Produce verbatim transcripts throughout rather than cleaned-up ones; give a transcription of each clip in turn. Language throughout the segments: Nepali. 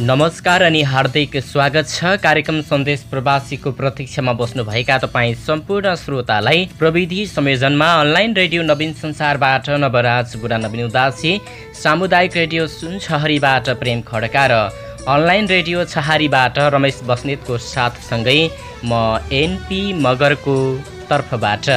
नमस्कार अनि हार्दिक स्वागत छ। कार्यक्रम सन्देश प्रवासीको प्रतीक्षामा बस्नुभएका तपाईँ सम्पूर्ण श्रोतालाई प्रविधि संयोजनमा अनलाइन रेडियो नवीन संसारबाट नवराज बुढा नवीन उदासी, सामुदायिक रेडियो सुनछहरीबाट प्रेम खड्का र अनलाइन रेडियो छहारीबाट रमेश बस्नेतको साथसँगै म एनपी मगरको तर्फबाट।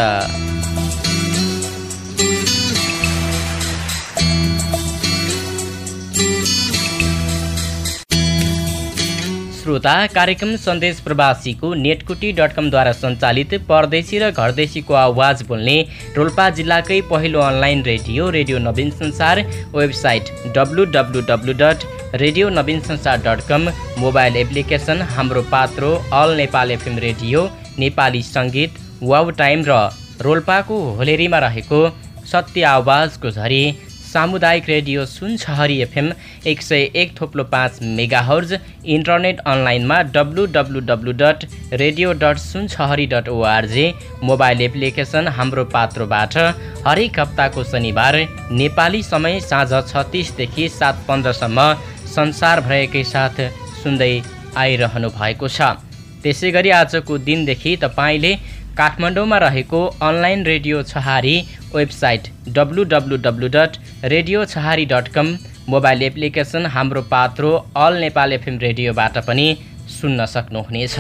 श्रोता, कार्यक्रम सन्देश प्रवासीको नेटकुटी डट कमद्वारा सञ्चालित परदेशी र घरदेशीको आवाज बोल्ने रोल्पा जिल्लाकै पहिलो online radio radio Naveen Sansar, website W W W dot radio Naveen Sansar dot com, mobile application Hamro Patro all Nepal FM radio, Nepali सङ्गीत, वाउ टाइम र रोल्पाको होलेरीमा रहेको सत्य आवाजको झरी सामुदायिक रेडियो सुनछहरी एफएम एक सय एक थोप्लो पाँच मेगाहर्ज, इन्टरनेट अनलाइनमा W W W dot radio dot Sunchhahari dot O R G, mobile application Hamro पात्रोबाट हरेक हप्ताको शनिबार नेपाली समय साँझ छ तीसदेखि सात पन्ध्रसम्म संसारभरकै साथ सुन्दै आइरहनु भएको छ। त्यसै गरी आजको दिनदेखि तपाईँले काठमाडौँमा रहेको online radio Chhahari, website W W W dot radio Chhahari dot com, mobile application Hamro Patro all Nepal FM रेडियोबाट पनि सुन्न सक्नुहुनेछ।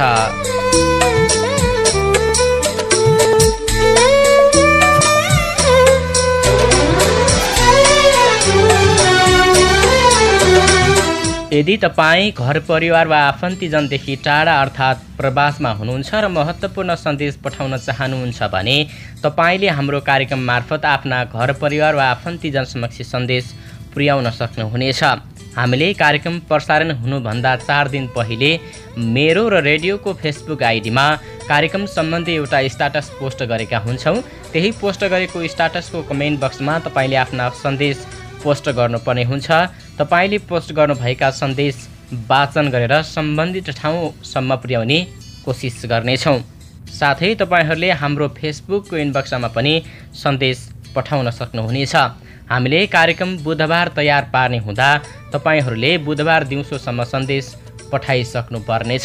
यदि तपाईँ घर परिवार वा आफन्तीजनदेखि टाढा अर्थात् प्रवासमा हुनुहुन्छ र महत्त्वपूर्ण सन्देश पठाउन चाहनुहुन्छ भने तपाईँले हाम्रो कार्यक्रम मार्फत आफ्ना घर परिवार वा आफन्तीजन समक्ष सन्देश पुर्याउन सक्नुहुनेछ। हामीले कार्यक्रम प्रसारण हुनुभन्दा चार दिन पहिले मेरो र रेडियोको फेसबुक आइडीमा कार्यक्रम सम्बन्धी एउटा स्ट्याटस पोस्ट गरेका हुन्छौँ। त्यही पोस्ट गरेको स्ट्याटसको कमेन्ट बक्समा तपाईँले आफ्ना सन्देश पोस्ट गर्नुपर्ने हुन्छ। तपाईँले पोस्ट गर्नुभएका सन्देश वाचन गरेर सम्बन्धित ठाउँसम्म पुर्याउने कोसिस गर्नेछौँ। साथै तपाईँहरूले हाम्रो फेसबुकको इनबक्समा पनि सन्देश पठाउन सक्नुहुनेछ। हामीले कार्यक्रम बुधबार तयार पार्ने हुँदा तपाईँहरूले बुधबार दिउँसोसम्म सन्देश पठाइसक्नु पर्नेछ।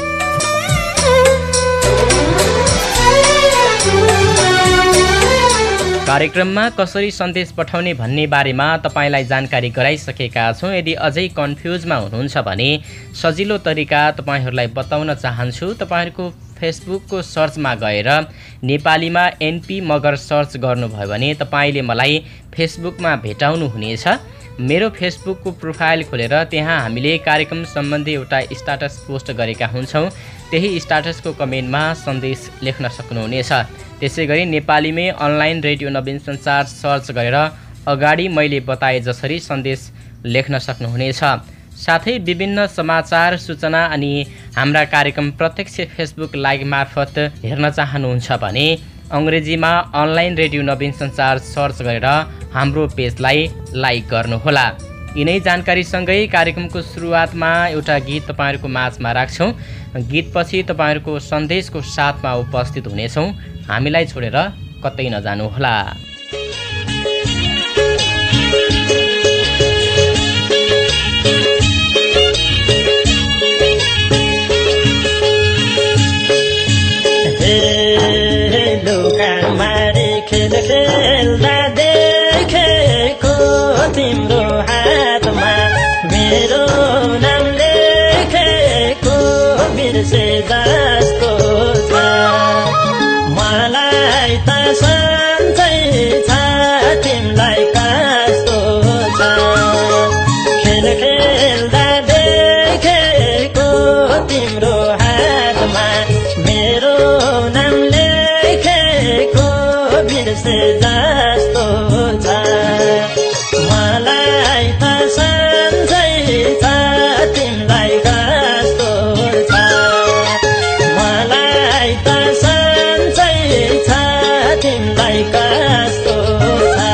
कार्यक्रममा कसरी सन्देश पठाउने भन्ने बारेमा तपाईँलाई जानकारी गराइसकेका छौँ। यदि अझै कन्फ्युजमा हुनुहुन्छ भने सजिलो तरिका तपाईँहरूलाई बताउन चाहन्छु। तपाईँहरूको फेसबुकको सर्चमा गएर नेपालीमा एनपी मगर सर्च गर्नुभयो भने तपाईँले मलाई फेसबुकमा भेटाउनु हुनेछ। मेरो फेसबुकको प्रोफाइल खोलेर त्यहाँ हामीले कार्यक्रम सम्बन्धी एउटा स्ट्याटस पोस्ट गरेका हुन्छौँ। त्यही स्ट्याटसको कमेन्टमा सन्देश लेख्न सक्नुहुनेछ। त्यसै गरी नेपालीमै अनलाइन रेडियो नवीन संसार सर्च गरेर अगाडि मैले बताए जसरी सन्देश लेख्न सक्नुहुनेछ। साथै विभिन्न समाचार सूचना अनि हाम्रा कार्यक्रम प्रत्यक्ष फेसबुक लाइभ मार्फत हेर्न चाहनुहुन्छ भने अङ्ग्रेजीमा अनलाइन रेडियो नवीन संसार सर्च गरेर हाम्रो पेजलाई लाइक गर्नुहोला। यिनै जानकारीसँगै कार्यक्रमको सुरुवातमा एउटा गीत तपाईँहरूको माझमा राख्छौँ। गीतपछि तपाईँहरूको सन्देशको साथमा उपस्थित हुनेछौँ। हामीलाई छोडेर कतै नजानुहोला। खेल्दा देखेको तिम्रो हातमा मेरो नाम लेखेको बिर्से जस्तो छ। मलाई त सन्चै छ तिमीलाई कस्तो छ। खेल खेल्दा देखेको तिम्रो हातमा मेरो नाम लेखेको बिर्से जस्तो छ। मलाई त सन्चै छ तिमीलाई कस्तो छ। मलाई त सन्चै छ तिमीलाई कस्तो छ।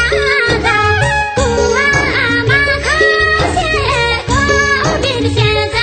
Yeah.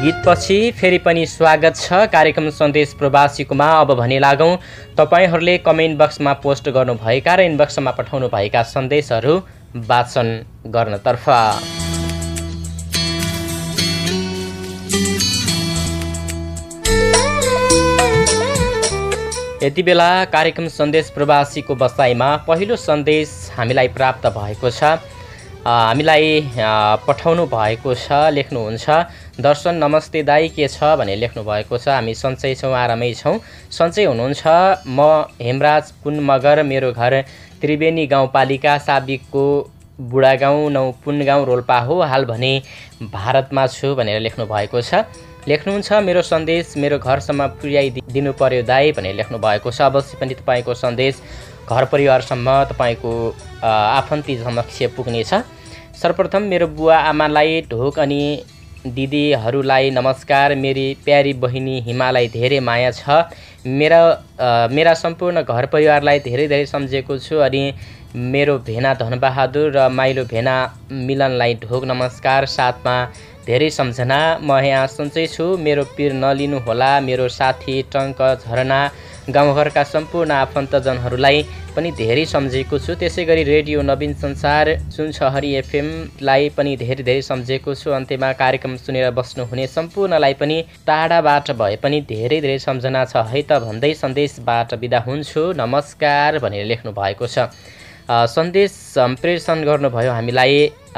गीतपछि फेरि पनि स्वागत छ कार्यक्रम सन्देश प्रवासीकोमा। अब भने लागौँ तपाईँहरूले कमेन्ट बक्समा पोस्ट गर्नुभएका र इनबक्समा पठाउनुभएका सन्देशहरू वाचन गर्नतर्फ। यति बेला कार्यक्रम सन्देश प्रवासीको बसाइमा पहिलो सन्देश हामीलाई प्राप्त भएको छ। हामीलाई पठाउनु भएको छ, लेख्नुहुन्छ, दर्शन नमस्ते दाई, के छ भने लेख्नु भएको छ। हामी सन्चै छौँ, आरामै छौँ। सन्चै हुनुहुन्छ? म हेमराज पुन मगर, मेरो घर त्रिवेणी गाउँपालिका साबिकको बुढागाउँ नौ पुनगाउँ रोल्पा हो। हाल भने भारतमा छु भनेर लेख्नु भएको छ। लेख्नुहुन्छ, मेरो सन्देश मेरो घरसम्म पुर्याइदिनु पर्यो दाई भनेर लेख्नु भएको छ। अवश्य पनि तपाईँको सन्देश घर परिवारसम्म, तपाईँको आफन्ती समक्ष पुग्नेछ। सर्वप्रथम मेरो बुवा आमालाई ढोक अनि दिदीहरूलाई नमस्कार। मेरी प्यारी बहिनी हिमालाई धेरै माया छ। मेरा मेरा सम्पूर्ण घर परिवारलाई धेरै धेरै सम्झेको छु। अनि मेरो भेना धनबहादुर र माइलो भेना मिलनलाई ढोक नमस्कार, साथमा धेरै सम्झना। म यहाँ सन्चै छु, मेरो पिर नलिनुहोला। मेरो साथी टङ्क झरना गाउँघरका सम्पूर्ण आफन्तजनहरूलाई पनि धेरै सम्झेको छु। त्यसै गरी रेडियो नवीन संसार सुनसहरी एफएमलाई पनि धेरै धेरै सम्झेको छु। अन्त्यमा कार्यक्रम सुनेर बस्नुहुने सम्पूर्णलाई पनि टाढाबाट भए पनि धेरै धेरै सम्झना छ है त भन्दै सन्देशबाट बिदा हुन्छु, नमस्कार भनेर लेख्नु भएको छ। सन्देश सम्प्रेषण गर्नुभयो हामीलाई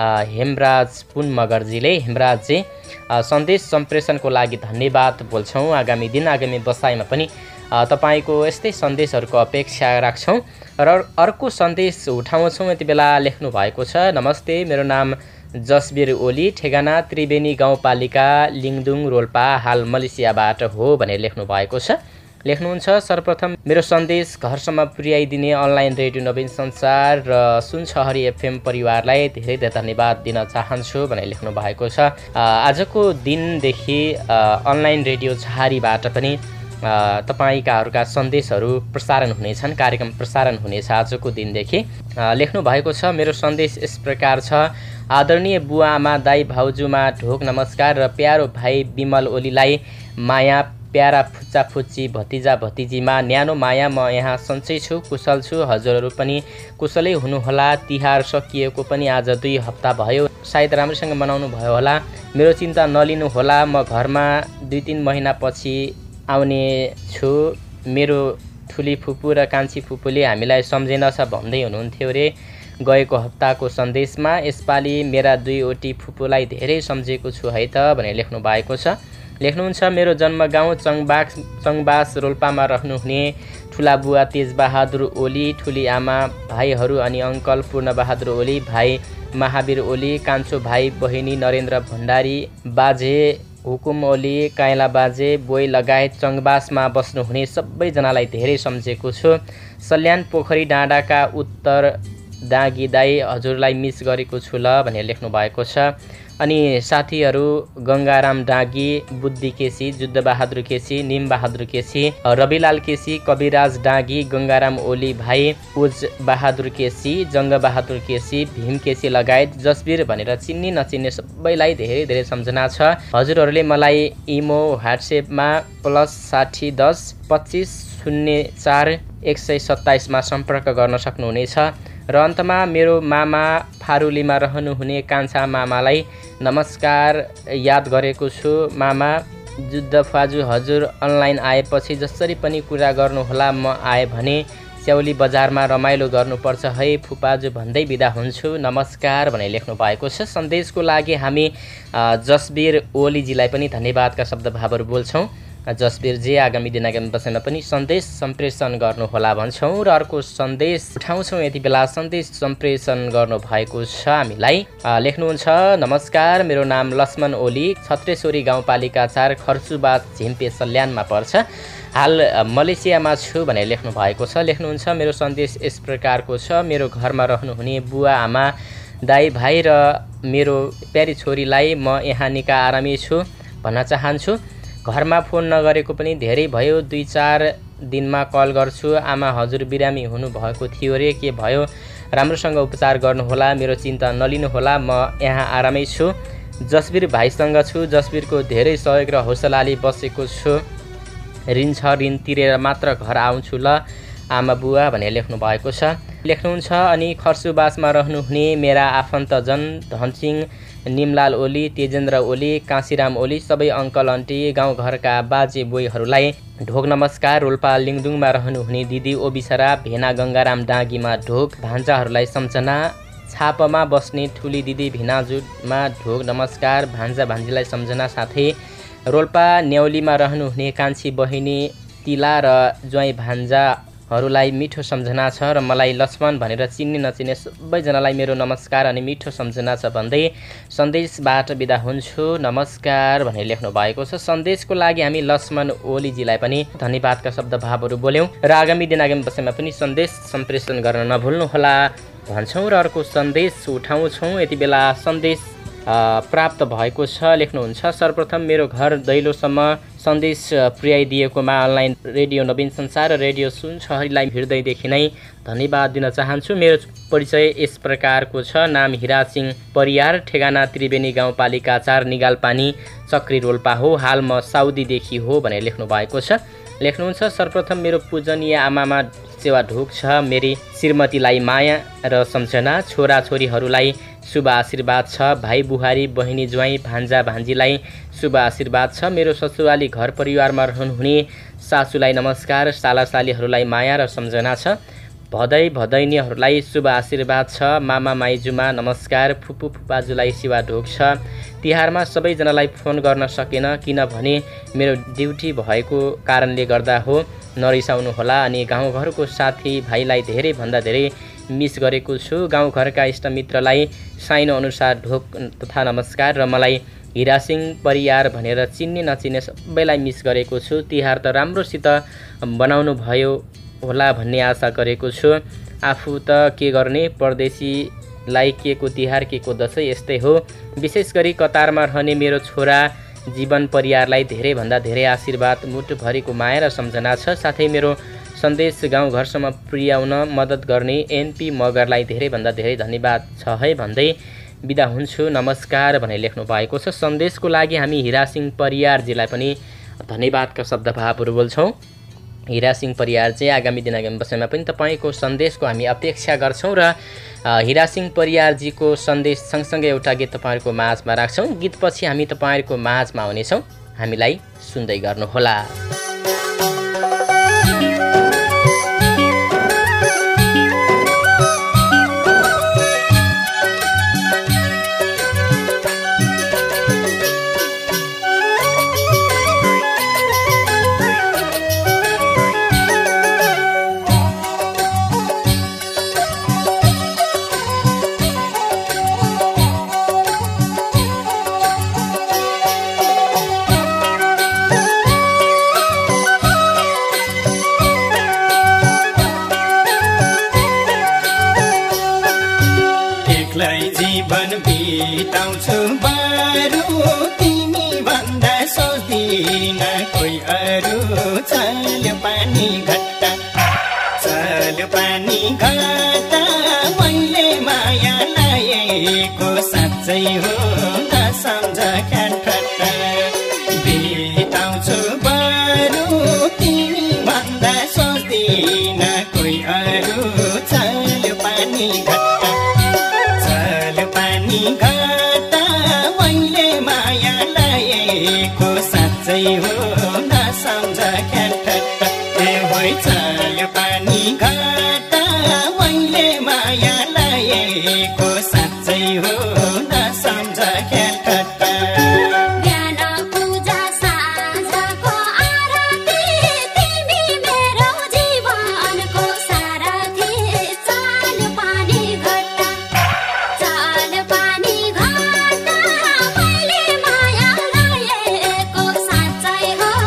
हेमराज पुन मगरजीले। हेमराजजी, सन्देश सम्प्रेषणको लागि धन्यवाद बोल्छौँ। आगामी दिन आगामी बसाइमा पनि तपाईँको यस्तै सन्देशहरूको अपेक्षा राख्छौँ र अर्को सन्देश उठाउँछौँ। यति बेला लेख्नु भएको छ, नमस्ते, मेरो नाम जसबीर ओली, ठेगाना त्रिवेणी गाउँपालिका लिङदुङ रोल्पा, हाल मलेसियाबाट हो भनेर लेख्नु भएको छ। लेख्नुहुन्छ, सर्वप्रथम मेरो सन्देश घरसम्म पुर्याइदिने अनलाइन रेडियो नवीन संसार र सुनसहरी एफएम परिवारलाई धेरै धेरै धन्यवाद दिन चाहन्छु भनेर लेख्नु भएको छ। आजको दिनदेखि अनलाइन रेडियो झारीबाट पनि तपाईँकाहरूका सन्देशहरू प्रसारण हुनेछन्, कार्यक्रम प्रसारण हुनेछ आजको दिनदेखि। लेख्नु भएको छ, मेरो सन्देश यस प्रकार छ। आदरणीय बुवा आमा दाई भाउजूमा ढोक नमस्कार र प्यारो भाइ विमल ओलीलाई माया, प्यारा फुच्चा फुच्ची भतिजा भतिजीमा न्यानो माया। म यहाँ सन्चै छु, कुशल छु, हजुरहरू पनि कुशलै हुनुहोला। तिहार सकिएको पनि आज दुई हप्ता भयो, सायद राम्रोसँग मनाउनु भयो होला। मेरो चिन्ता नलिनुहोला, म घरमा दुई तिन महिनापछि आउने छु। मेरो ठुली फुपू र कान्छी फुपूले हामीलाई सम्झेनछ भन्दै हुनुहुन्थ्यो रे गएको हप्ताको सन्देशमा। यसपालि मेरा दुईवटी फुपूलाई धेरै सम्झेको छु है त भनेर लेख्नु भएको छ। लेख्नुहुन्छ, मेरो जन्मगाउँ चङबास चङबास रोल्पामा रहनुहुने ठुला बुवा तेजबहादुर ओली, ठुली आमा भाइहरू अनि अङ्कल पूर्णबहादुर ओली, भाइ महावीर ओली, कान्छो भाइ बहिनी नरेन्द्र भण्डारी, बाजे हुकुम ओली, काइला बाजे बोई लगायत चङबासमा बस्नुहुने सबैजनालाई धेरै सम्झेको छु। सल्यान पोखरी डाँडाका उत्तर दागी दाई, हजुरलाई मिस गरेको छु ल भनेर लेख्नु भएको छ। अनि साथीहरू गङ्गाराम डाँगी, बुद्धि केसी, जुद्धबहादुर केसी, निमबहादुर केसी, रविलाल केसी, कविराज डाँगी, गङ्गाराम ओली भाइ, उज बहादुर केसी, जङ्गबहादुर केसी, भीम केसी लगायत जसबीर भनेर चिन्ने नचिन्ने सबैलाई धेरै धेरै सम्झना छ। हजुरहरूले मलाई इमो व्हाट्सएपमा प्लस साठी दस पच्चिस शून्य चार एक सय सत्ताइसमा सम्पर्क गर्न सक्नुहुनेछ। र अन्तमा मेरो मामा फारुलीमा रहनुहुने कान्छा मामालाई नमस्कार, याद गरेको छु। मामा जुद्ध फाजु, हजुर अनलाइन आएपछि जसरी पनि कुरा गर्नुहोला, म आए भने स्याउली बजारमा रमाइलो गर्नुपर्छ है फुपाजु भन्दै बिदा हुन्छु, नमस्कार भनेर लेख्नु भएको छ। सन्देशको लागि हामी जसबीर ओलीजीलाई पनि धन्यवादका शब्दभावहरू बोल्छौँ। जसबीरजी, आगामी दिन आगामी बसाइमा पनि सन्देश सम्प्रेषण गर्नुहोला भन्छौँ र अर्को सन्देश उठाउँछौँ। यति बेला सन्देश सम्प्रेषण गर्नुभएको छ हामीलाई। लेख्नुहुन्छ, नमस्कार, मेरो नाम लक्ष्मण ओली, छत्रेश्वरी गाउँपालिका चार खर्चुबाद झिम्पे सल्यानमा पर्छ, हाल मलेसियामा छु भनेर लेख्नु भएको छ। लेख्नुहुन्छ, मेरो सन्देश यस प्रकारको छ। मेरो घरमा रहनुहुने बुवा आमा दाई भाइ र मेरो प्यारी छोरीलाई म यहाँ निका आरामै छु भन्न चाहन्छु। घरमा फोन नगरेको पनि धेरै भयो, दुई चार दिनमा कल गर्छु। आमा हजुर बिरामी हुनुभएको थियो रे, के भयो? राम्रोसँग उपचार गर्नुहोला, मेरो चिन्ता नलिनुहोला, म यहाँ आरामै छु। जसवीर भाइसँग छु, जसवीरको धेरै सहयोग र हौसलाले बसेको छु, ऋण छ ऋण तिरेर मात्र घर आउँछु ल आमा बुवा भनेर लेख्नु भएको छ। लेख्नुहुन्छ अनि खर्सुबासमा रहनुहुने मेरा आफन्तजन धनसिंह निमलाल ओली, तेजेन्द्र ओली, काशीराम ओली, सबै अङ्कल आन्टी, गाउँघरका बाजे बोईहरूलाई ढोक नमस्कार। रोल्पा लिङदुङमा रहनुहुने दिदी ओबिसरा, भेना गङ्गाराम डाँगीमा ढोक, भान्जाहरूलाई सम्झना। छापमा बस्ने ठुली दिदी भिनाजुमा ढोक नमस्कार, भान्जा भान्जीलाई सम्झना। साथै रोल्पा न्याउलीमा रहनुहुने कान्छी बहिनी तिला र ज्वाइँ भान्जाहरूलाई मिठो सम्झना छ र मलाई लक्ष्मण भनेर चिन्ने नचिन्ने सबैजनालाई मेरो नमस्कार अनि मिठो सम्झना छ भन्दै सन्देशबाट बिदा हुन्छु, नमस्कार भनेर लेख्नु भएको छ। सन्देशको लागि हामी लक्ष्मण ओलीजीलाई पनि धन्यवादका शब्द भावहरू बोल्यौँ र आगामी दिन आगामी वर्षमा पनि सन्देश सम्प्रेषण गर्न नभुल्नुहोला भन्छौँ र अर्को सन्देश उठाउँछौँ। यति बेला सन्देश प्राप्त भएको छ। लेख्नुहुन्छ सर्वप्रथम मेरो घर दैलोसम्म सन्देश पुर्याइदिएकोमा अनलाइन रेडियो नवीन संसार र रेडियो सुनछहरीलाई हृदयदेखि नै धन्यवाद दिन चाहन्छु। मेरो परिचय यस प्रकारको छ। नाम हिरा सिंह परियार, ठेगाना त्रिवेणी गाउँपालिका चार, निगालपानी, चक्री रोल्पा हो। हाल म साउदीदेखि हो भनेर लेख्नु भएको छ। लेख्नुहुन्छ सर्वप्रथम मेरो पूजनीय आमामा सेवा ढोक छ, मेरी श्रीमतीलाई माया र सम्झना, छोराछोरीहरूलाई शुभ आशीर्वाद छ, भाइ बुहारी बहिनी ज्वाइँ भान्जा भान्जीलाई शुभ आशीर्वाद छ, मेरो ससुराली घर परिवारमा रहनुहुने सासूलाई नमस्कार, सालासालीहरूलाई माया र सम्झना छ, भदै भदैनीहरूलाई शुभ आशीर्वाद छ, मामा माइजूमा नमस्कार, फुपू फुपाजुलाई सेवा ढोक छ। तिहारमा सबैजनालाई फोन गर्न सकेन किनभने मेरो ड्युटी भएको कारणले गर्दा हो, नरिसाउनुहोला। अनि गाउँघरको साथी भाइलाई धेरैभन्दा धेरै मिस गरेको छु। गाउँघरका इष्टमित्रलाई साइनो अनुसार ढोक तथा नमस्कार र मलाई हिरासिंह परियार भनेर चिन्ने नचिन्ने सबैलाई मिस गरेको छु। तिहार त राम्रोसित बनाउनु भयो होला भन्ने आशा गरेको छु। आफू त के गर्ने, परदेशीलाई के को तिहार के को दसैँ यस्तै हो। विशेष गरी कतारमा रहने मेरो छोरा जीवन परियारलाई धेरैभन्दा धेरै आशीर्वाद, मुटुभरिको माया र सम्झना छ। साथै मेरो सन्देश गाउँघरसम्म पुर्याउन मद्दत गर्ने एनपी मगरलाई धेरैभन्दा धेरै धन्यवाद छ है भन्दै बिदा हुन्छु, नमस्कार भनेर लेख्नु भएको छ। सन्देशको लागि हामी हिरासिंह परियारजीलाई पनि धन्यवादका शब्द भावहरू बोल्छौँ। हिरासिंह परियार चाहिँ आगामी दिन आगामी वर्षमा पनि तपाईँको सन्देशको हामी अपेक्षा गर्छौँ र हिरासिंह परियारजीको सन्देश सँगसँगै एउटा गीत तपाईँहरूको माझमा राख्छौँ। गीतपछि हामी तपाईँहरूको माझमा आउनेछौँ, हामीलाई सुन्दै गर्नुहोला। जीवन बिताउँछु बारू, तिमी भन्दा सोच्दिन कोही अरू। चल्यो पानी घट्टा, चल्यो पानी घट्टा, मैले माया लाएको साँच्चै हो नसम्झ ख्याटखट्टा। बिताउँछु बारू, तिमी भन्दा सोच्दिन कोही अरू। चल्यो पानी घट्टा, पानी घट्टा, मैले माया लाएको साँच्चै हो नसम्झ ख्याटखट्टा। ए होइ चल्यो पानी घट्टा, मैले माया लाएको साँच्चै हो नसम्झ ख्याटखट्टा। पानी घट्टा, मैले माया लाएको साँच्चै हो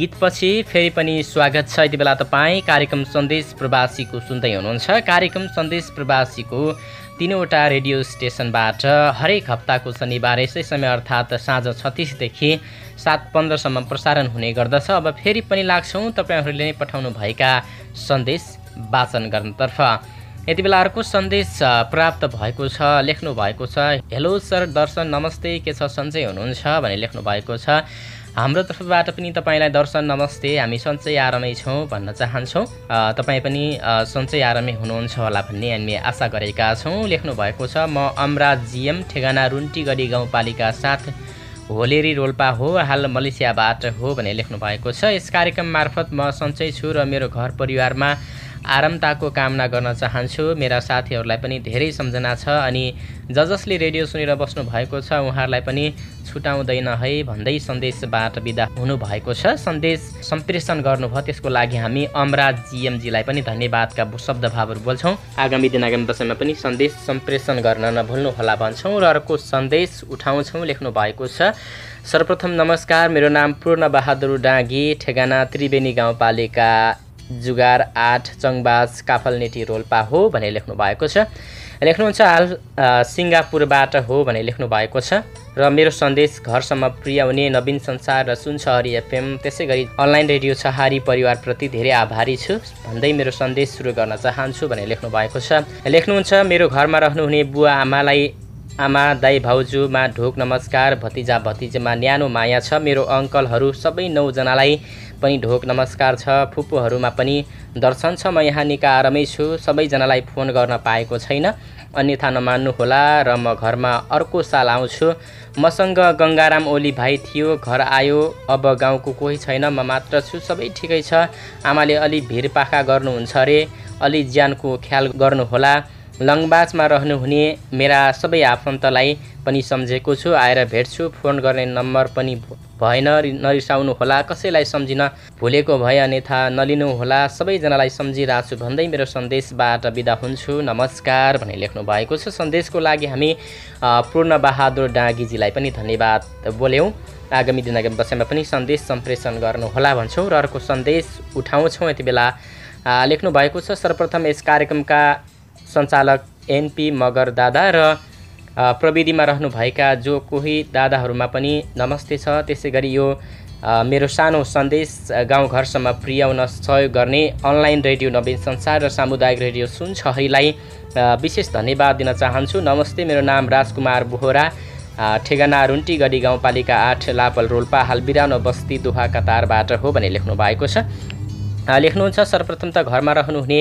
गीतपछि फेरि पनि स्वागत छ। यति बेला तपाईँ कार्यक्रम सन्देश प्रवासीको सुन्दै हुनुहुन्छ। कार्यक्रम सन्देश प्रवासीको तीनवटा रेडियो स्टेसनबाट हरेक हप्ताको शनिबार यसै समय अर्थात् साँझ छत्तिसदेखि सात पन्ध्रसम्म प्रसारण हुने गर्दछ। अब फेरि पनि लाग्छौँ तपाईँहरूले नै पठाउनु भएका सन्देश वाचन गर्नतर्फ। यति बेला अर्को सन्देश प्राप्त भएको छ, लेख्नु भएको छ। हेलो सर दर्शन नमस्ते, के छ सन्चै हुनुहुन्छ भने लेख्नु भएको छ। हाम्रो तर्फबाट पनि तपाईँलाई दर्शन नमस्ते, हामी सन्चै आरामै छौँ भन्न चाहन्छौँ। तपाईँ पनि सन्चै आरामै हुनुहुन्छ होला भन्ने हामी आशा गरेका छौँ। लेख्नु भएको छ म अमराज जिएम ठेगाना रुन्टीगढी गाउँपालिका साथ होलेरी रोल्पा हो, हाल मलेसियाबाट हो भने लेख्नु भएको छ। यस कार्यक्रम मार्फत म सन्चै छु र मेरो घर परिवारमा आरामताको कामना गर्न चाहन्छु। मेरा साथीहरूलाई पनि धेरै सम्झना छ अनि ज जसले रेडियो सुनेर बस्नु भएको छ उहाँहरूलाई पनि छुटाउँदैन है भन्दै सन्देशबाट बिदा हुनुभएको छ। सन्देश सम्प्रेषण गर्नुभयो, त्यसको लागि हामी अमराज जिएमजीलाई पनि धन्यवादका शब्दभावहरू बोल्छौँ। आगामी दिन आगामी वर्षमा पनि सन्देश सम्प्रेषण गर्न नभुल्नुहोला भन्छौँ र अर्को सन्देश उठाउँछौँ। लेख्नु भएको छ सर्वप्रथम नमस्कार, मेरो नाम पूर्ण बहादुर डाँगी, ठेगाना त्रिवेणी गाउँपालिका जुगार आठ चङबाज काफलनेटी रोल्पा हो भने लेख्नु भएको छ। लेख्नुहुन्छ हाल सिङ्गापुरबाट हो भने लेख्नु भएको छ र मेरो सन्देश घरसम्म पुर्याउने नवीन संसार र सुनसहरी एफएम त्यसै गरी अनलाइन रेडियो छहारी परिवारप्रति धेरै आभारी छु भन्दै मेरो सन्देश सुरु गर्न चाहन्छु भने लेख्नु भएको छ। लेख्नुहुन्छ मेरो घरमा रहनुहुने बुवा आमालाई आमा दाई भाउजूमा ढोक नमस्कार, भतिजा भतिजामा न्यानो माया छ। मेरो अङ्कलहरू सबै नौजनालाई पनि ढोक नमस्कार छ। फुपूहरूमा पनि दर्शन छ। म यहाँ निका आरामै छु, सबैजनालाई फोन गर्न पाएको छैन, अन्यथा नमान्नुहोला र म घरमा अर्को साल आउँछु। मसँग गङ्गाराम ओली भाइ थियो, घर आयो, अब गाउँको कोही छैन, म मात्र छु, सबै ठिकै छ। आमाले अलि भिरपाखा गर्नुहुन्छ अरे, अलि ज्यानको ख्याल गर्नुहोला। लङबाजमा रहनुहुने मेरा सबै आफन्तलाई पनि सम्झेको छु, आएर भेट्छु। फोन गर्ने नम्बर पनि भएन, नरिसाउनु होला, कसैलाई सम्झिन भुलेको भए अन्यथा नलिनुहोला, सबैजनालाई सम्झिरहेको छु भन्दै मेरो सन्देशबाट बिदा हुन्छु, नमस्कार भने लेख्नु भएको छ। सन्देशको लागि हामी पूर्ण बहादुर डाँगीजीलाई पनि धन्यवाद बोल्यौँ। आगामी दिन आगामी वर्षमा पनि सन्देश सम्प्रेषण गर्नुहोला भन्छौँ र अर्को सन्देश उठाउँछौँ। यति बेला लेख्नु भएको छ सर्वप्रथम यस कार्यक्रमका सञ्चालक एनपी मगर दादा र प्रविधिमा रहनुभएका जो कोही दादाहरूमा पनि नमस्ते छ। त्यसै गरी यो मेरो सानो सन्देश गाउँघरसम्म पुर्याउन सहयोग गर्ने अनलाइन रेडियो नवीन संसार र सामुदायिक रेडियो सुनसहरीलाई विशेष धन्यवाद दिन चाहन्छु। नमस्ते, मेरो नाम राजकुमार बोहरा, ठेगाना रुन्टीगढी गाउँपालिका आठ लापल रोल्पा, हाल बिरानो बस्ती दोहा कतारबाट हो भने लेख्नु भएको छ। लेख्नुहुन्छ सर्वप्रथम त घरमा रहनुहुने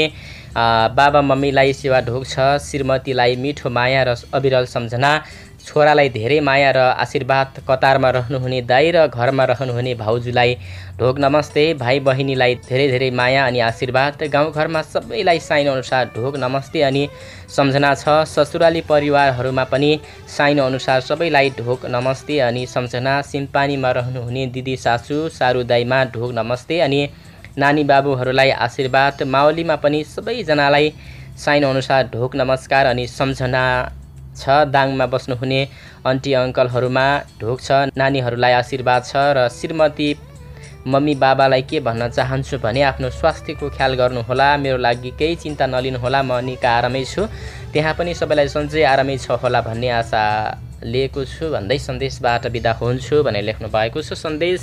बाबा मम्मीलाई सेवा ढोक छ, श्रीमतीलाई मिठो माया र अविरल सम्झना, छोरालाई धेरै माया र आशीर्वाद, कतारमा रहनुहुने दाइ र घरमा रहनुहुने भाउजूलाई ढोक नमस्ते, भाइ बहिनीलाई धेरै धेरै माया अनि आशीर्वाद, गाउँघरमा सबैलाई साइन अनुसार ढोक नमस्ते अनि सम्झना छ। ससुराली परिवारहरूमा पनि साइन अनुसार सबैलाई ढोक नमस्ते अनि सम्झना, सिम्पानीमा रहनुहुने दिदी सासू सारू दाइमा ढोक नमस्ते अनि नानी बाबुहरूलाई आशीर्वाद, माओलीमा पनि सबैजनालाई साइन अनुसार ढोक नमस्कार अनि सम्झना छ। दाङमा बस्नुहुने आन्टी अङ्कलहरूमा ढोक छ, नानीहरूलाई आशीर्वाद छ र श्रीमती मम्मी बाबालाई के भन्न चाहन्छु भने आफ्नो स्वास्थ्यको ख्याल गर्नुहोला, मेरो लागि केही चिन्ता नलिनुहोला, म निका आरामै छु, त्यहाँ पनि सबैलाई सन्चै आरामै छ होला भन्ने आशा लिएको छु भन्दै सन्देशबाट बिदा हुन्छु भने लेख्नु भएको छ। सन्देश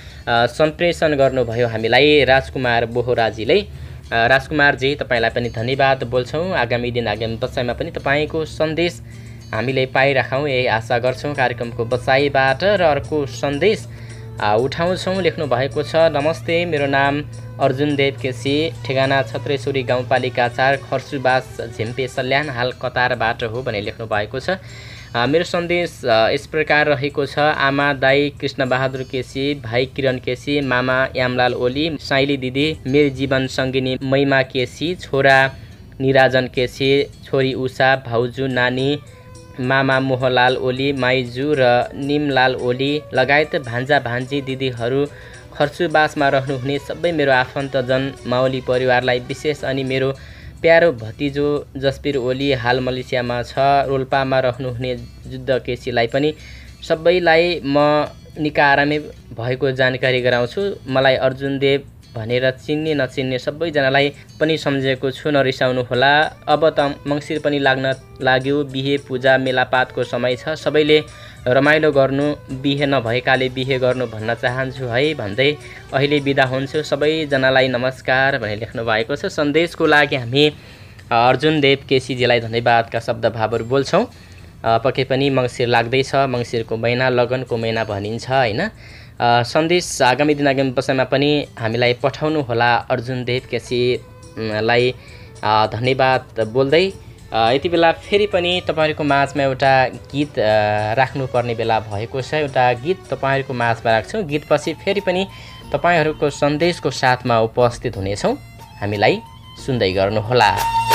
सम्प्रेषण गर्नुभयो हामीलाई राजकुमार बोहराजीले। राजकुमारजी तपाईँलाई पनि धन्यवाद बोल्छौँ। आगामी दिन आगामी बसाइमा पनि तपाईँको सन्देश हामीले पाइराखौँ यही आशा गर्छौँ कार्यक्रमको बसाइबाट। र अर्को सन्देश उठाउँछौँ। लेख्नु भएको छ नमस्ते, मेरो नाम अर्जुन देव केसी, ठेगाना छत्रेश्वरी गाउँपालिका चार खर्सुबास झिम्पे सल्यान, हाल कतारबाट हो भने लेख्नु भएको छ। मेरो सन्देश यस प्रकार रहेको छ। आमा दाई कृष्णबहादुर केसी, भाइ किरण केसी, मामा यामलाल ओली, साइली दिदी, मेरो जीवन सङ्गिनी महिमा केसी, छोरा निराजन केसी, छोरी उषा, भाउजू नानी मामा मोहनलाल ओली, माइजू र निमलाल ओली लगायत भान्जा भान्जी दिदीहरू, खर्चुबासमा रहनुहुने सबै मेरो आफन्तजन माओली परिवारलाई विशेष अनि मेरो प्यारो भतिजो जसवीर ओली हाल मलेसियामा छ, रोल्पामा रहनुहुने जुद्ध केसीलाई पनि सबैलाई म निका आरामै भएको जानकारी गराउँछु। मलाई अर्जुन देव भनेर चिन्ने नचिन्ने सबैजनालाई पनि सम्झेको छु, नरिसाउनु होला। अब त मङ्सिर पनि लाग्न लाग्यो, बिहे पूजा मेलापातको समय छ, सबैले रमाइलो गर्नु, बिहे नभएकाले बिहे गर्नु भन्न चाहन्छु है भन्दै अहिले बिदा हुन्छु। सबैजनालाई नमस्कार भनेर लेख्नु भएको छ। सन्देशको लागि हामी अर्जुन देव केसीजीलाई धन्यवादका शब्द भावहरू बोल्छौँ। पक्कै पनि मङ्सिर लाग्दैछ, मङ्सिरको महिना लगनको महिना भनिन्छ होइन। सन्देश आगामी दिन आगामी वर्षमा पनि हामीलाई पठाउनु होला। अर्जुन देव केसीलाई धन्यवाद बोल्दै यति बेला फेरि पनि तपाईँहरूको माझमा एउटा गीत राख्नुपर्ने बेला भएको छ। एउटा गीत तपाईँहरूको माझमा राख्छौँ। गीतपछि फेरि पनि तपाईँहरूको सन्देशको साथमा उपस्थित हुनेछौँ। हामीलाई सुन्दै गर्नुहोला।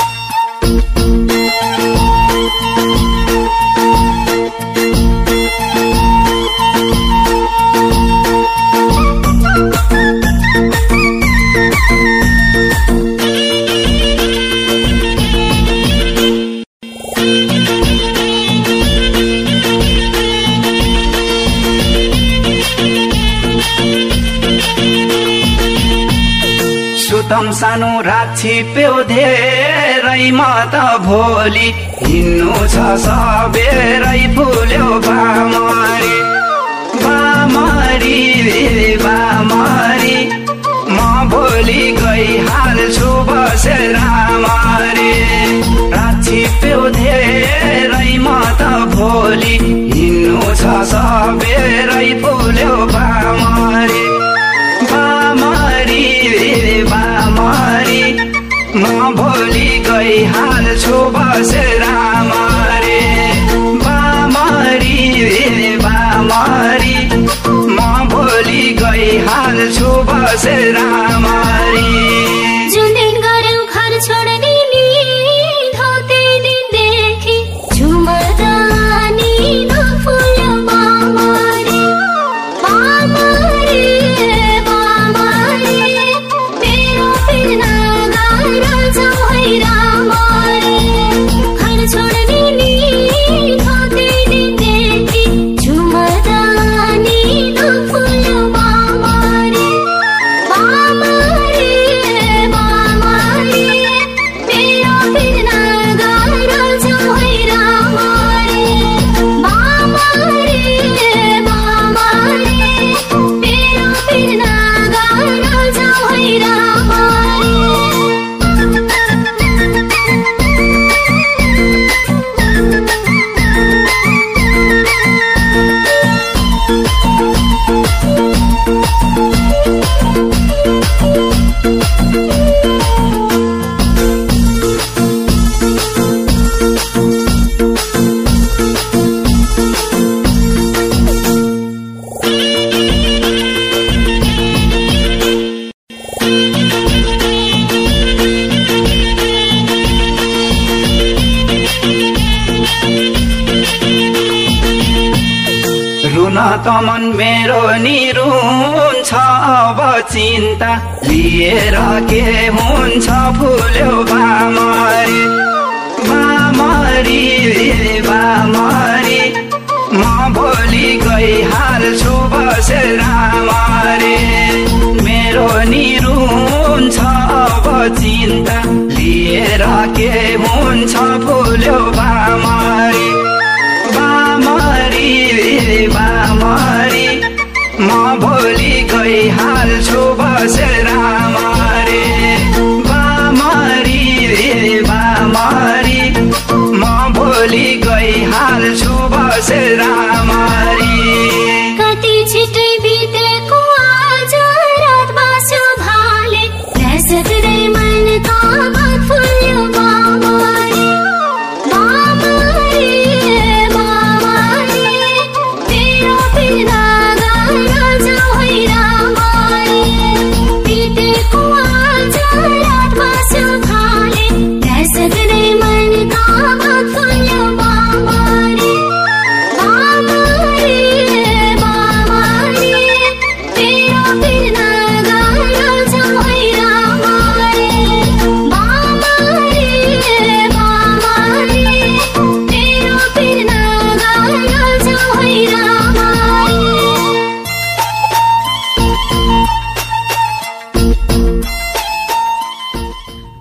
सुतम सानो रात छिप्यो धेरै म त भोलि हिँड्नु छ सबेरै फुल्यो बामरी बामरी बामरी म भोलि गइहाल्छु बसेर रामरी। रात छिप्यो धेरै म त भोलि हिँड्नु छ सबेरै फुल्यो बामरी बामरी बामरी म भोलि गइहाल्छु बसेर रामरी बामरी बामरी म भोलि गइहाल्छु बसेर रामरी। जुन दिन गऱ्यौ घर छोड्ने नि धौते दिनदेखि झुमदानी नफुल्यो बामरी बामरी बामरी मेरो बिना गाह्रो छ है रामरी। घर छोड्ने नि धौते दिनदेखि झुमदानी नफुल्यो बामरी बामरी बामरी मेरो बिना गाह्रो छ है रामरी बामरी बामरी मेरो बिना गाह्रो छ है रामरी। रुन त मन मेरो नि रुन्छ अब चिन्ता लिएर के हुन्छ फुल्यो बामरी बामरी बामरी म भोलि गइहाल्छु बसेर रामरी। मेरो नि रुन्छ अब चिन्ता लिएर के हुन्छ फुल्यो बामरी बामरी बामरी म भोलि गइहाल्छु बसेर रामरी बामरी बामरी म भोलि गइहाल्छु बसेर रामरी। कति छिटै बितेको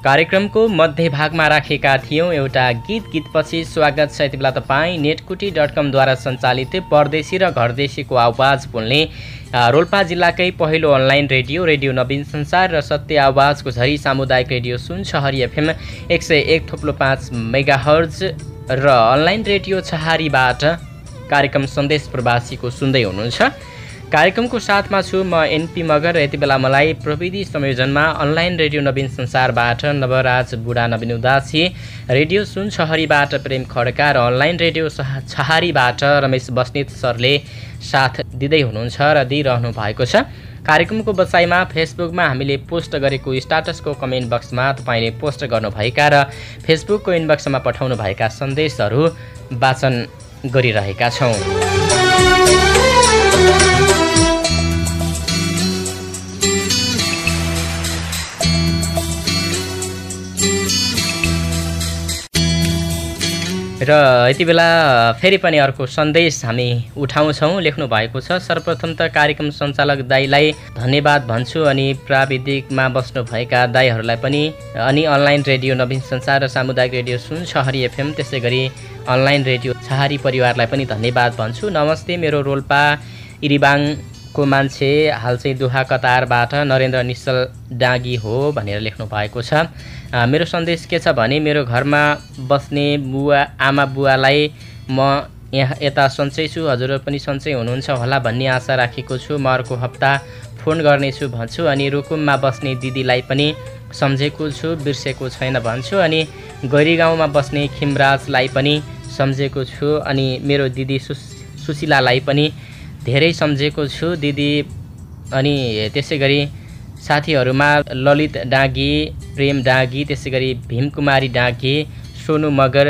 कार्यक्रमको मध्य भागमा राखेका थियौँ एउटा गीत। गीतपछि स्वागत छ यति बेला तपाईँ नेटकुटी डट कमद्वारा सञ्चालित परदेशी र घरदेशीको आवाज बोल्ने रोल्पा जिल्लाकै पहिलो अनलाइन रेडियो रेडियो नवीन संसार र सत्य आवाजको झरी सामुदायिक रेडियो सुनसहरी एफएम एक सय एक थोप्लो पाँच मेगाहर्ज र अनलाइन रेडियो छहारीबाट कार्यक्रम सन्देश प्रवासीको सुन्दै हुनुहुन्छ। कार्यक्रमको साथमा छु म एनपी मगर। यति बेला मलाई प्रविधि संयोजनमा अनलाइन रेडियो नवीन संसारबाट नवराज बुढा, नवीन उदासी, रेडियो सुनसहरीबाट प्रेम खड्का र अनलाइन रेडियो छहारीबाट रमेश बस्नेत सरले साथ दिँदै हुनुहुन्छ र दिइरहनु भएको छ। कार्यक्रमको बसाइमा फेसबुकमा हामीले पोस्ट गरेको स्टाटसको कमेन्ट बक्समा तपाईँले पोस्ट गर्नुभएका र फेसबुकको इनबक्समा पठाउनुभएका सन्देशहरू वाचन गरिरहेका छौँ। र यति बेला फेरि पनि अर्को सन्देश हामी उठाउँछौँ। लेख्नु भएको छ, सर्वप्रथम त कार्यक्रम सञ्चालक दाईलाई धन्यवाद भन्छु अनि प्राविधिकमा बस्नुभएका दाईहरूलाई पनि, अनि अनलाइन रेडियो नवीन संसार र सामुदायिक रेडियो सुनसहरी एफएम त्यसै गरी अनलाइन रेडियो छहारी परिवारलाई पनि धन्यवाद भन्छु। नमस्ते, मेरो रोल्पा इरिबाङको मान्छे हाल चाहिँ दुहा कतारबाट नरेन्द्र निश्चल डाँगी हो भनेर लेख्नु भएको छ। मेरो सन्देश के छ भने, मेरो घरमा बस्ने बुवा आमा बुवालाई म यहाँ यता सन्चै छु, हजुर पनि सन्चै हुनुहुन्छ होला भन्ने आशा राखेको छु। म अर्को हप्ता फोन गर्नेछु भन्छु अनि रुकुममा बस्ने दिदीलाई पनि सम्झेको छु, बिर्सेको छैन भन्छु। अनि गैरी गाउँमा बस्ने खिमराजलाई पनि सम्झेको छु अनि मेरो दिदी सुस सुशीलालाई पनि धेरै सम्झेको छु दिदी। अनि त्यसै गरी साथीहरूमा ललित डाँगी, प्रेम डाँगी, त्यसै गरी भीमकुमारी डाँगी, सोनु मगर,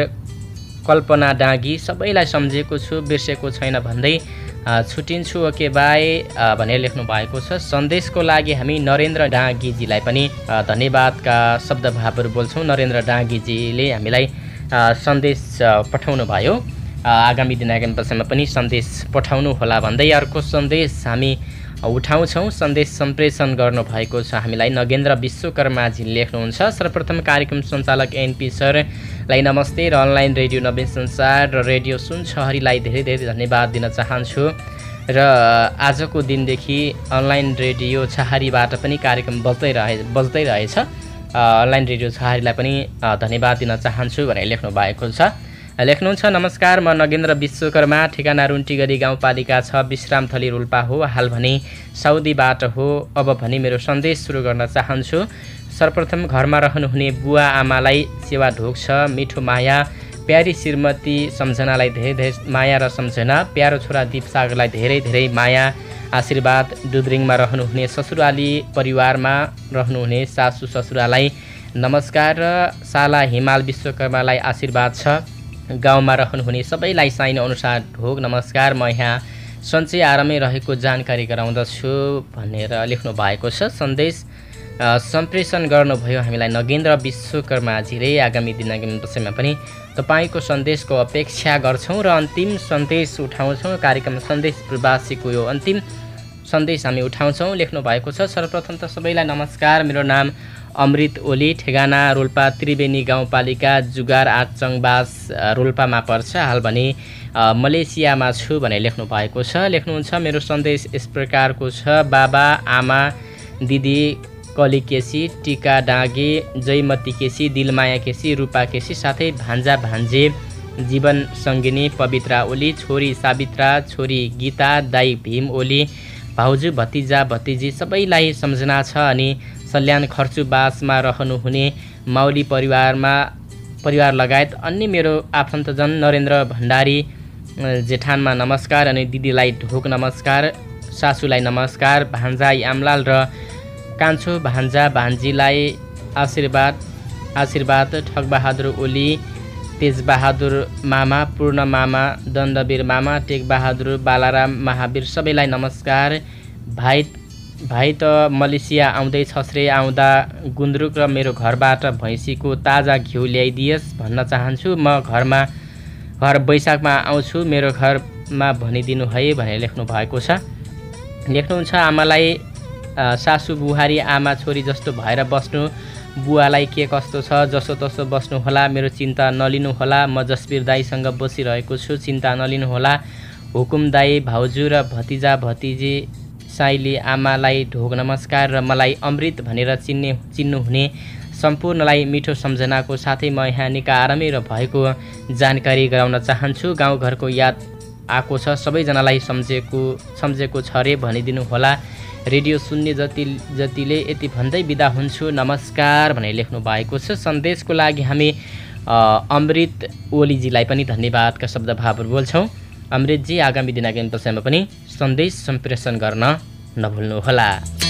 कल्पना डाँगी सबैलाई सम्झेको छु, बिर्सेको छैन भन्दै छुटिन्छु, ओके बाई भनेर लेख्नु भएको छ। सन्देशको लागि हामी नरेन्द्र डाँगीजीलाई पनि धन्यवादका शब्दभावहरू बोल्छौँ। नरेन्द्र डाँगीजीले हामीलाई सन्देश पठाउनु भयो। आगामी दिन आगामी वर्षमा पनि सन्देश पठाउनु होला भन्दै अर्को सन्देश हामी उठाउँछौँ। सन्देश सम्प्रेषण गर्नुभएको छ हामीलाई नगेन्द्र विश्वकर्माजी लेख्नुहुन्छ। सर्वप्रथम कार्यक्रम सञ्चालक एनपी सरलाई नमस्ते र अनलाइन रेडियो नवीन संसार र रेडियो सुनसहरीलाई धेरै धेरै धन्यवाद दिन चाहन्छु। र आजको दिनदेखि अनलाइन रेडियो छहारीबाट पनि कार्यक्रम बज्दै रहे बज्दै रहेछ। अनलाइन रेडियो छहारीलाई पनि धन्यवाद दिन चाहन्छु भनेर लेख्नु भएको छ। लेख्नुहुन्छ, नमस्कार, म नगेन्द्र विश्वकर्मा, ठेगाना रुन्टीगढी गाउँपालिका छ, विश्रामथली रोल्पा हो, हाल भने साउदीबाट हो। अब भने मेरो सन्देश सुरु गर्न चाहन्छु। सर्वप्रथम घरमा रहनुहुने बुवा आमालाई सेवा ढोक छ, मिठो माया, प्यारी श्रीमती सम्झनालाई धेरै धेरै माया र सम्झना, प्यारो छोरा दिपसागरलाई धेरै धेरै माया आशीर्वाद, दुद्रिङमा रहनुहुने ससुराली परिवारमा रहनुहुने सासु ससुरालाई नमस्कार र साला हिमाल विश्वकर्मालाई आशीर्वाद छ, गाउँमा रहनुहुने सबैलाई साइन अनुसार ढोक नमस्कार, म यहाँ सन्चै आरामै रहेको जानकारी गराउँदछु भनेर लेख्नु भएको छ। सन्देश सम्प्रेषण गर्नुभयो हामीलाई नगेन्द्र विश्वकर्माजीले। आगामी दिन आगामी वर्षमा पनि तपाईँको सन्देशको अपेक्षा गर्छौँ र अन्तिम सन्देश उठाउँछौँ। कार्यक्रम सन्देश प्रवासीको यो अन्तिम सन्देश हामी उठाउँछौँ। लेख्नु भएको छ, सर्वप्रथम त सबैलाई नमस्कार, मेरो नाम अमृत ओली, ठेगाना रोल्पा त्रिवेणी गाउँपालिका जुगार आठचङबास रोल्पामा पर्छ, हाल भने मलेसियामा छु भनेर लेख्नु भएको छ। लेख्नुहुन्छ, मेरो सन्देश यस प्रकारको छ, बाबा आमा दिदी कली केसी, टिका डाँगी, जयमती केसी, दिलमाया केसी, रूपा केसी, साथै भान्जा भान्जे जीवन सङ्गिनी पवित्रा ओली, छोरी सावित्रा, छोरी गीता, दाई भीम ओली, भाउजू भतिजा भतिजी सबैलाई सम्झना छ। अनि सल्यान खर्चुबासमा रहनुहुने माउली परिवारमा परिवार लगायत अन्य मेरो आफन्तजन नरेन्द्र भण्डारी जेठानमा नमस्कार अनि दिदीलाई ढोक नमस्कार, सासूलाई नमस्कार, भान्जा यामलाल र कान्छो भान्जा भान्जीलाई आशीर्वाद आशीर्वाद ठगबहादुर ओली, तेजबहादुर मामा, पूर्ण मामा, दण्डवीर मामा, टेकबहादुर, बालाराम महावीर सबैलाई नमस्कार। भाइ भाइ त मलेसिया आउँदैछस् रे, आउँदा गुन्द्रुक र मेरो घरबाट भैँसीको ताजा घिउ ल्याइदिएस् भन्न चाहन्छु। म घरमा घर वैशाखमा आउँछु, मेरो घरमा भनिदिनु है भनेर लेख्नु भएको छ। लेख्नुहुन्छ, आमालाई सासु बुहारी आमा छोरी जस्तो भएर बस्नु बुवालाई के कस्तो छ जसो तसो बस्नुहोला, मेरो चिन्ता नलिनुहोला, म जसवीर दाईसँग बसिरहेको छु, चिन्ता नलिनुहोला। हुकुम दाई, भाउजू र भतिजा भतिजी साइली आमालाई ढोग नमस्कार र मलाई अमृत भनेर चिन्ने चिन्नुहुने सम्पूर्णलाई मिठो सम्झनाको साथै म यहाँ निका आरामै र भएको जानकारी गराउन चाहन्छु। गाउँघरको याद आएको छ, सबैजनालाई सम्झेको सम्झेको छ रे भनिदिनु होला। रेडियो सुन्ने जति जतिले यति भन्दै बिदा हुन्छु, नमस्कार भनेर लेख्नु भएको छ। सन्देशको लागि हामी अमृत ओलीजीलाई पनि धन्यवादका शब्दभावहरू बोल्छौँ। अमृतजी, आगामी दिन आगामी विषयमा पनि सन्देश सम्प्रेषण गर्न नभुल्नुहोला।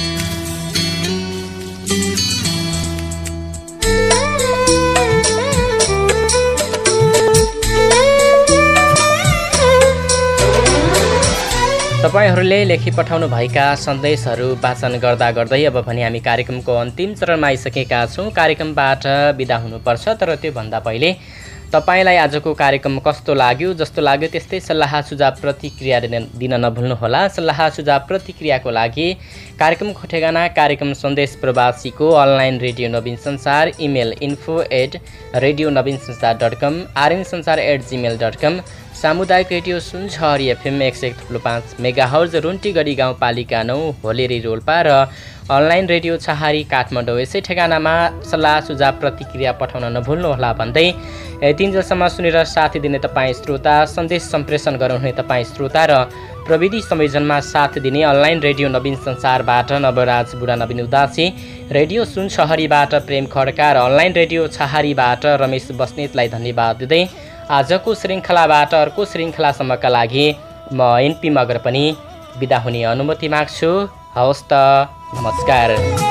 तपाईहरूले लेखी पठाउनु भएका सन्देशहरू वाचन गर्दा गर्दै अब भने हामी कार्यक्रमको अन्तिम चरणमा आइसकेका छौँ। कार्यक्रमबाट बिदा हुनुपर्छ, तर त्योभन्दा पहिले तपाईलाई आजको कार्यक्रम कस्तो लाग्यो, जस्तो लाग्यो त्यस्तै सल्लाह सुझाव प्रतिक्रिया दिन नभुल्नुहोला। सल्लाह सुझाव प्रतिक्रियाको लागि कार्यक्रमको ठेगाना कार्यक्रम सन्देश प्रवासीको online radio Naveen Sansar, email info at radio Naveen Sansar dot com, R N Sansar at Gmail dot com, सामुदायिक रेडियो सुनछरी एफएम एक सय एक थुप्रो पाँच मेगा हर्ज रुन्टीगढी गाउँपालिका नौ होलेरी रोल्पा र अनलाइन रेडियो छहारी काठमाडौँ। यसै ठेगानामा सल्लाह सुझाव प्रतिक्रिया पठाउन नभुल्नुहोला भन्दै तिनजसम्म सुनेर साथी दिने तपाईँ श्रोता, सन्देश सम्प्रेषण गराउने तपाईँ श्रोता र प्रविधि संयोजनमा साथ दिने अनलाइन रेडियो नवीन संसारबाट नवराज बुढा नवीन उदासी, रेडियो सुनछहरीबाट प्रेम खड्का र अनलाइन रेडियो छहारीबाट रमेश बस्नेतलाई धन्यवाद दिँदै आजको श्रृङ्खलाबाट अर्को श्रृङ्खलासम्मका लागि म एनपी मगर पनि बिदा हुने अनुमति माग्छु। हवस् त, नमस्कार।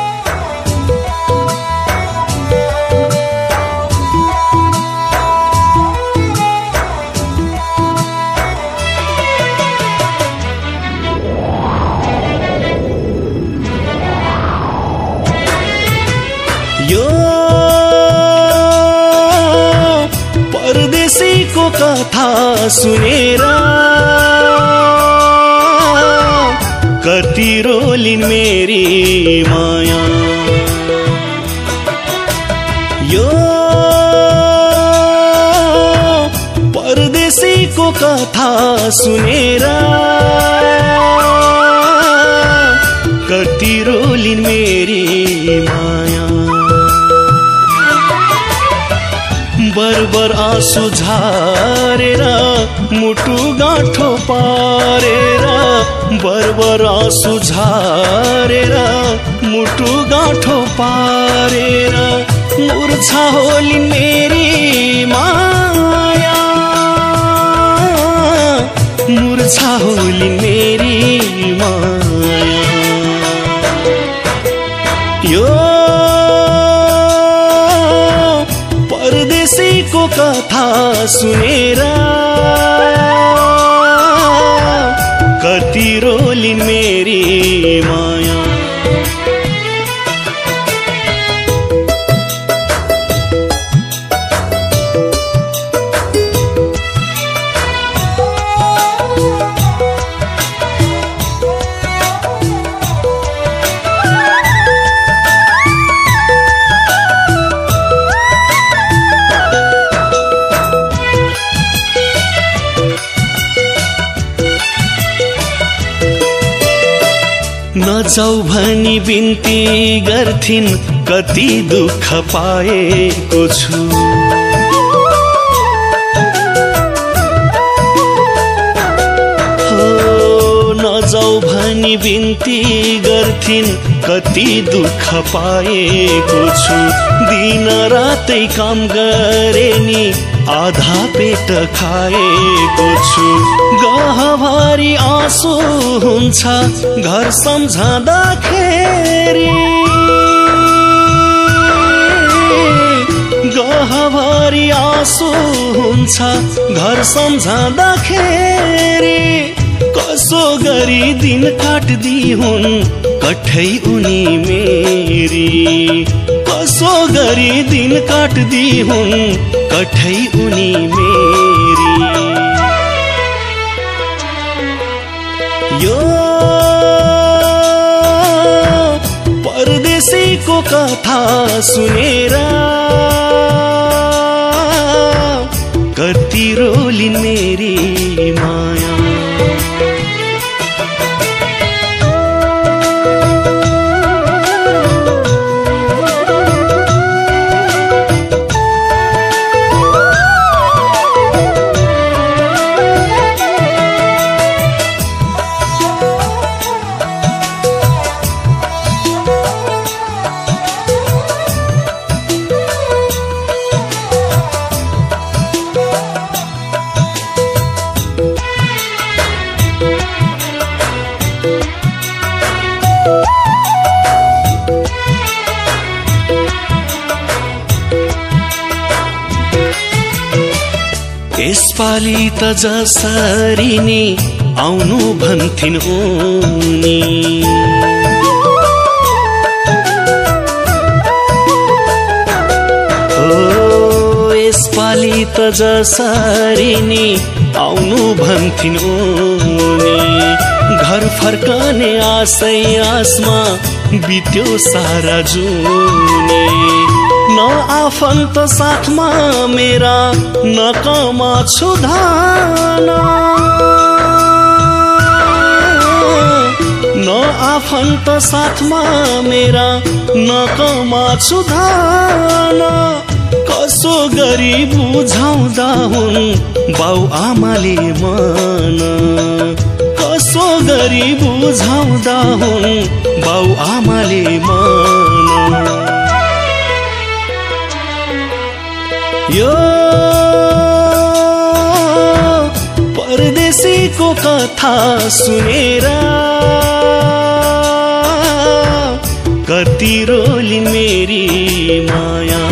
यो परदेशीको कथा सुनेर कति रोलिन् मेरी माया, यो परदेशीको कथा सुनेर कति रोलिन् मेरी माया। बरबर आँसु झारेर मुटु गाँठो पारेर, बरबर आँसु झारेर मुटु गाँठो पारेर मुर्छा होलिन् मेरी माया, मुर्छा होलिन् मेरी माया। यो परदेशीको कथा सुनेर कति रोलिन् मेरी माया। नजाऊ भनी बिन्ती गर्थिन्, कति दुःख पाएको छु। हो नजाऊ भनी बिन्ती गर्थिन्, कति दुःख पाएको छु। दिन रातै काम गरे नि आधा पेट खाएको छु। गहभरि आँसु हुन्छ घर सम्झँदाखेरि, गहभरि आँसु हुन्छ घर सम्झँदाखेरि। कसो गरी दिन काट्दी हुन् कठै उनी मेरी, कसो गरी दिन काट्दी हुन् कठै उनी मेरी। यो परदेशीको परदेशीको कथा सुनेर कति रोलिन् मेरी माया। यसपालि त जसरी नि आउनु भन्थिन् उनी, ओ यसपालि त जसरी नि आउनु भन्थिन् उनी। घर फर्कने आशै आसमा बित्यो सारा जुनी। न आफन्त साथमा मेरा न कमा छु धान, न आफन्त साथमा मेरा न कमा छु धान। कसो गरी बुझाउँदा हुन् बाउ आमाले मन, कसो गरी बुझाउँदा हुन् बाउ आमाले मन। यो परदेशीको कथा सुनेर कति रोलिन् मेरी माया।